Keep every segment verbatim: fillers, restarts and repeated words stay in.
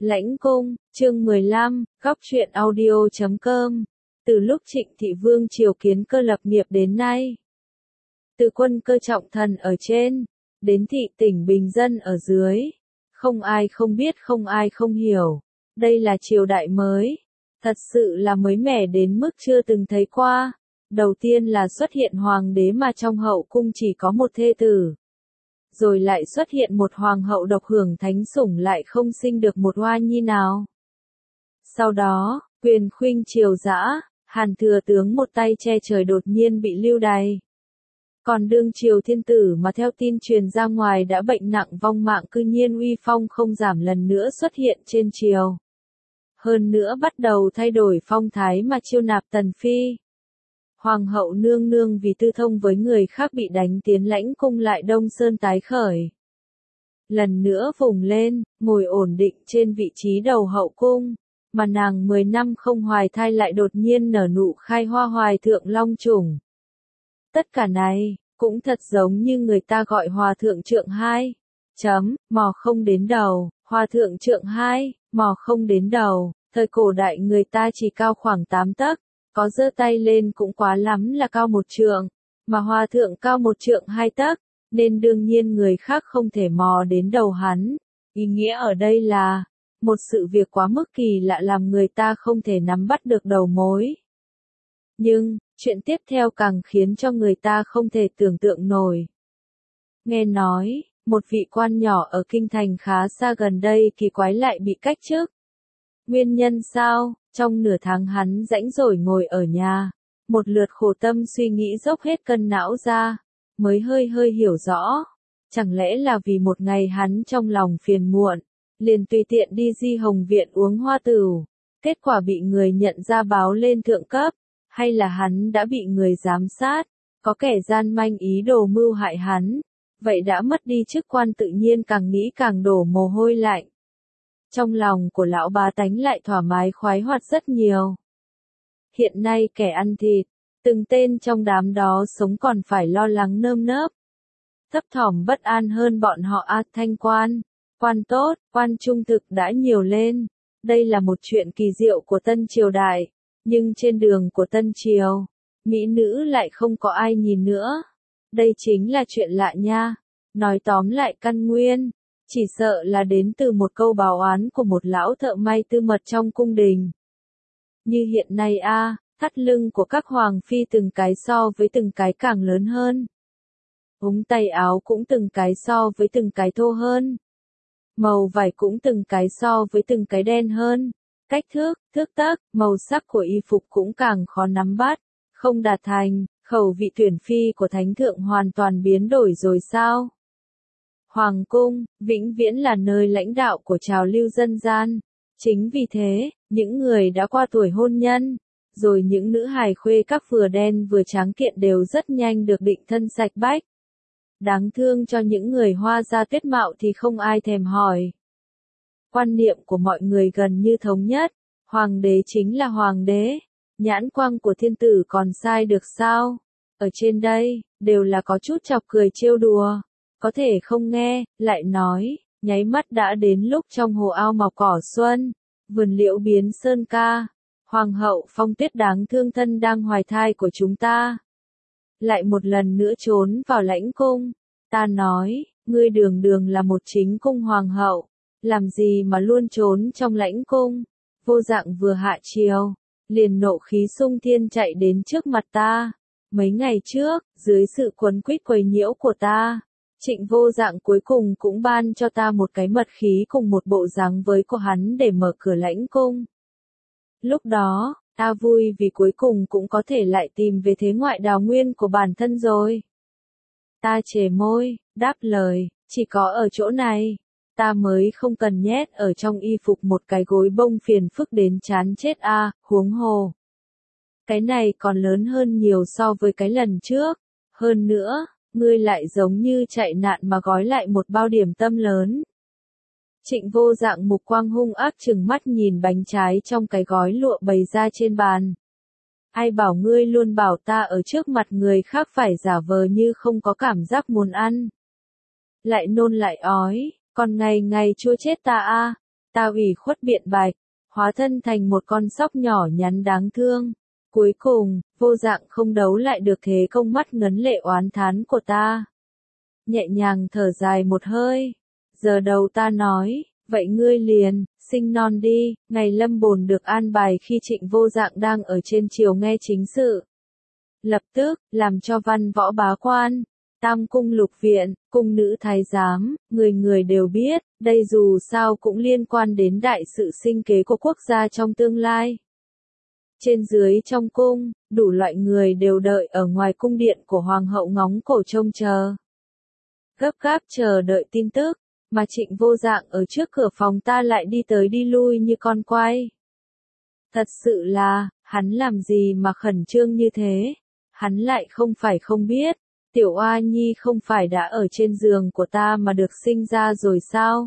Lãnh Cung, chương mười lăm, góc truyện audio chấm com. Từ lúc Trịnh Thị Vương triều kiến cơ lập nghiệp đến nay, từ quân cơ trọng thần ở trên, đến thị tỉnh bình dân ở dưới, không ai không biết, không ai không hiểu. Đây là triều đại mới, thật sự là mới mẻ đến mức chưa từng thấy qua. Đầu tiên là xuất hiện hoàng đế mà trong hậu cung chỉ có một thê tử. Rồi lại xuất hiện một hoàng hậu độc hưởng thánh sủng lại không sinh được một hoa nhi nào. Sau đó, quyền khuynh triều dã, Hàn thừa tướng một tay che trời đột nhiên bị lưu đày. Còn đương triều thiên tử mà theo tin truyền ra ngoài đã bệnh nặng vong mạng cư nhiên uy phong không giảm lần nữa xuất hiện trên triều. Hơn nữa bắt đầu thay đổi phong thái mà chiêu nạp tần phi. Hoàng hậu nương nương vì tư thông với người khác bị đánh tiến Lãnh Cung lại Đông Sơn tái khởi. Lần nữa vùng lên, ngồi ổn định trên vị trí đầu hậu cung, mà nàng mười năm không hoài thai lại đột nhiên nở nụ khai hoa hoài thượng long trùng. Tất cả này, cũng thật giống như người ta gọi hòa thượng trượng hai, chấm, mò không đến đầu, hòa thượng trượng hai, mò không đến đầu, thời cổ đại người ta chỉ cao khoảng tám tấc. Có giơ tay lên cũng quá lắm là cao một trượng, mà hòa thượng cao một trượng hai tấc, nên đương nhiên người khác không thể mò đến đầu hắn. Ý nghĩa ở đây là, một sự việc quá mức kỳ lạ làm người ta không thể nắm bắt được đầu mối. Nhưng, chuyện tiếp theo càng khiến cho người ta không thể tưởng tượng nổi. Nghe nói, một vị quan nhỏ ở kinh thành khá xa gần đây kỳ quái lại bị cách chức. Nguyên nhân sao? Trong nửa tháng hắn rãnh rỗi ngồi ở nhà, một lượt khổ tâm suy nghĩ dốc hết cân não ra, mới hơi hơi hiểu rõ. Chẳng lẽ là vì một ngày hắn trong lòng phiền muộn, liền tùy tiện đi Di Hồng Viện uống hoa tửu, kết quả bị người nhận ra báo lên thượng cấp, hay là hắn đã bị người giám sát, có kẻ gian manh ý đồ mưu hại hắn, vậy đã mất đi chức quan tự nhiên càng nghĩ càng đổ mồ hôi lạnh. Trong lòng của lão bá tánh lại thoải mái khoái hoạt rất nhiều. Hiện nay kẻ ăn thịt, từng tên trong đám đó sống còn phải lo lắng nơm nớp. Thấp thỏm bất an hơn bọn họ a thanh quan, quan tốt, quan trung thực đã nhiều lên. Đây là một chuyện kỳ diệu của Tân Triều Đại, nhưng trên đường của Tân Triều, mỹ nữ lại không có ai nhìn nữa. Đây chính là chuyện lạ nha. Nói tóm lại căn nguyên. Chỉ sợ là đến từ một câu báo oán của một lão thợ may tư mật trong cung đình. Như hiện nay a, à, thắt lưng của các hoàng phi từng cái so với từng cái càng lớn hơn. Ống tay áo cũng từng cái so với từng cái thô hơn. Màu vải cũng từng cái so với từng cái đen hơn. Cách thước, thước tấc, màu sắc của y phục cũng càng khó nắm bắt. Không đạt thành, khẩu vị tuyển phi của thánh thượng hoàn toàn biến đổi rồi sao? Hoàng cung, vĩnh viễn là nơi lãnh đạo của trào lưu dân gian. Chính vì thế, những người đã qua tuổi hôn nhân, rồi những nữ hài khuê các vừa đen vừa tráng kiện đều rất nhanh được định thân sạch bách. Đáng thương cho những người hoa da tuyết mạo thì không ai thèm hỏi. Quan niệm của mọi người gần như thống nhất, hoàng đế chính là hoàng đế, nhãn quang của thiên tử còn sai được sao? Ở trên đây, đều là có chút chọc cười trêu đùa. Có thể không nghe, lại nói, nháy mắt đã đến lúc trong hồ ao mọc cỏ xuân, vườn liễu biến sơn ca, hoàng hậu Phong Tuyết đáng thương thân đang hoài thai của chúng ta. Lại một lần nữa trốn vào Lãnh Cung, ta nói, ngươi đường đường là một chính cung hoàng hậu, làm gì mà luôn trốn trong Lãnh Cung, Vô Dạng vừa hạ triều, liền nộ khí sung thiên chạy đến trước mặt ta. Mấy ngày trước, dưới sự quấn quýt quấy nhiễu của ta, Trịnh Vô Dạng cuối cùng cũng ban cho ta một cái mật khí cùng một bộ dáng với của hắn để mở cửa Lãnh Cung. Lúc đó, ta vui vì cuối cùng cũng có thể lại tìm về thế ngoại đào nguyên của bản thân rồi. Ta chề môi, đáp lời, chỉ có ở chỗ này, ta mới không cần nhét ở trong y phục một cái gối bông phiền phức đến chán chết a, à, huống hồ. Cái này còn lớn hơn nhiều so với cái lần trước, hơn nữa. Ngươi lại giống như chạy nạn mà gói lại một bao điểm tâm lớn. Trịnh Vô Dạng mục quang hung ác trừng mắt nhìn bánh trái trong cái gói lụa bày ra trên bàn. Ai bảo ngươi luôn bảo ta ở trước mặt người khác phải giả vờ như không có cảm giác muốn ăn. Lại nôn lại ói, còn ngày ngày chua chết ta a. Ta ủy khuất biện bạch, hóa thân thành một con sóc nhỏ nhắn đáng thương. Cuối cùng, Vô Dạng không đấu lại được thế công mắt ngấn lệ oán thán của ta. Nhẹ nhàng thở dài một hơi. Giờ đầu ta nói, vậy ngươi liền, sinh non đi. Ngày lâm bồn được an bài khi Trịnh Vô Dạng đang ở trên triều nghe chính sự. Lập tức, làm cho văn võ bá quan, tam cung lục viện, cung nữ thái giám, người người đều biết, đây dù sao cũng liên quan đến đại sự sinh kế của quốc gia trong tương lai. Trên dưới trong cung, đủ loại người đều đợi ở ngoài cung điện của hoàng hậu ngóng cổ trông chờ. Gấp gáp chờ đợi tin tức, mà Trịnh Vô Dạng ở trước cửa phòng ta lại đi tới đi lui như con quay. Thật sự là, hắn làm gì mà khẩn trương như thế? Hắn lại không phải không biết, tiểu oa nhi không phải đã ở trên giường của ta mà được sinh ra rồi sao?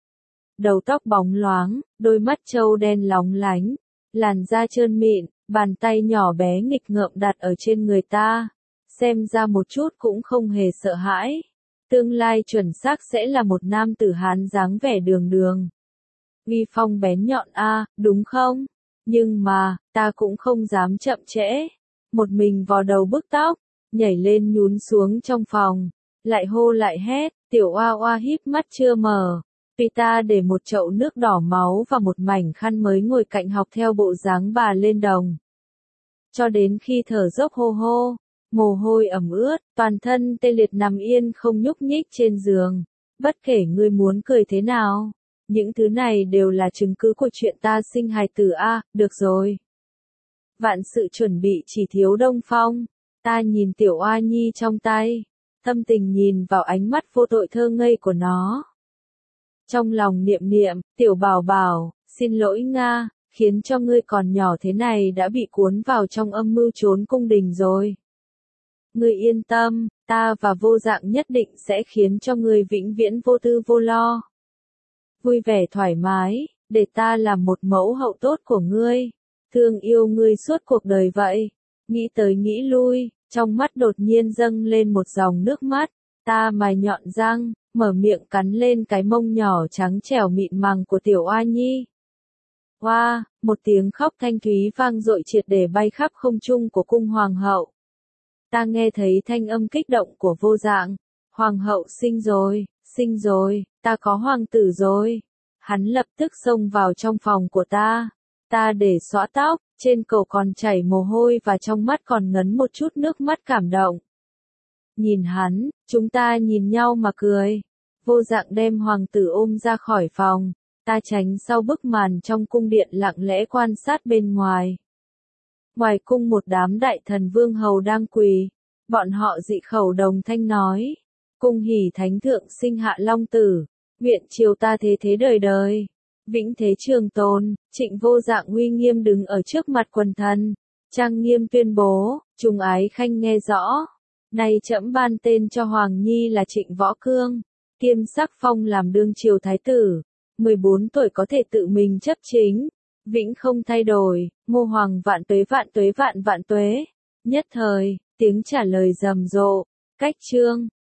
Đầu tóc bóng loáng, đôi mắt trâu đen lóng lánh, làn da trơn mịn, bàn tay nhỏ bé nghịch ngợm đặt ở trên người ta, xem ra một chút cũng không hề sợ hãi. Tương lai chuẩn xác sẽ là một nam tử Hán dáng vẻ đường đường. Uy phong bén nhọn a, đúng không? Nhưng mà, ta cũng không dám chậm trễ. Một mình vò đầu bứt tóc, nhảy lên nhún xuống trong phòng, lại hô lại hét, tiểu oa oa híp mắt chưa mở. Vì ta để một chậu nước đỏ máu và một mảnh khăn mới ngồi cạnh học theo bộ dáng bà lên đồng. Cho đến khi thở dốc hô hô, mồ hôi ẩm ướt, toàn thân tê liệt nằm yên không nhúc nhích trên giường. Bất kể ngươi muốn cười thế nào, những thứ này đều là chứng cứ của chuyện ta sinh hài tử a, được rồi. Vạn sự chuẩn bị chỉ thiếu Đông Phong. Ta nhìn tiểu oa nhi trong tay, tâm tình nhìn vào ánh mắt vô tội thơ ngây của nó. Trong lòng niệm niệm, tiểu bảo bảo, xin lỗi Nga, khiến cho ngươi còn nhỏ thế này đã bị cuốn vào trong âm mưu trốn cung đình rồi. Ngươi yên tâm, ta và Vô Dạng nhất định sẽ khiến cho ngươi vĩnh viễn vô tư vô lo. Vui vẻ thoải mái, để ta làm một mẫu hậu tốt của ngươi, thương yêu ngươi suốt cuộc đời vậy. Nghĩ tới nghĩ lui, trong mắt đột nhiên dâng lên một dòng nước mắt, ta mài nhọn răng, mở miệng cắn lên cái mông nhỏ trắng trẻo mịn màng của tiểu oa nhi. Hoa, wow, một tiếng khóc thanh thúy vang dội triệt để bay khắp không trung của cung hoàng hậu. Ta nghe thấy thanh âm kích động của Vô Dạng, hoàng hậu sinh rồi, sinh rồi, ta có hoàng tử rồi. Hắn lập tức xông vào trong phòng của ta, ta để xõa tóc, trên cổ còn chảy mồ hôi và trong mắt còn ngấn một chút nước mắt cảm động. Nhìn hắn, chúng ta nhìn nhau mà cười. Vô Dạng đem hoàng tử ôm ra khỏi phòng, ta tránh sau bức màn trong cung điện lặng lẽ quan sát bên ngoài. Ngoài cung một đám đại thần vương hầu đang quỳ, bọn họ dị khẩu đồng thanh nói, cung hỉ thánh thượng sinh hạ long tử, nguyện triều ta thế thế đời đời, vĩnh thế trường tồn. Trịnh Vô Dạng uy nghiêm đứng ở trước mặt quần thần, trang nghiêm tuyên bố, Trung Ái Khanh nghe rõ, nay trẫm ban tên cho Hoàng Nhi là Trịnh Võ Cương, kiêm sắc phong làm đương triều thái tử, mười bốn tuổi có thể tự mình chấp chính, vĩnh không thay đổi, Ngô Hoàng vạn tuế vạn tuế vạn vạn tuế. Nhất thời, tiếng trả lời rầm rộ, cách chương.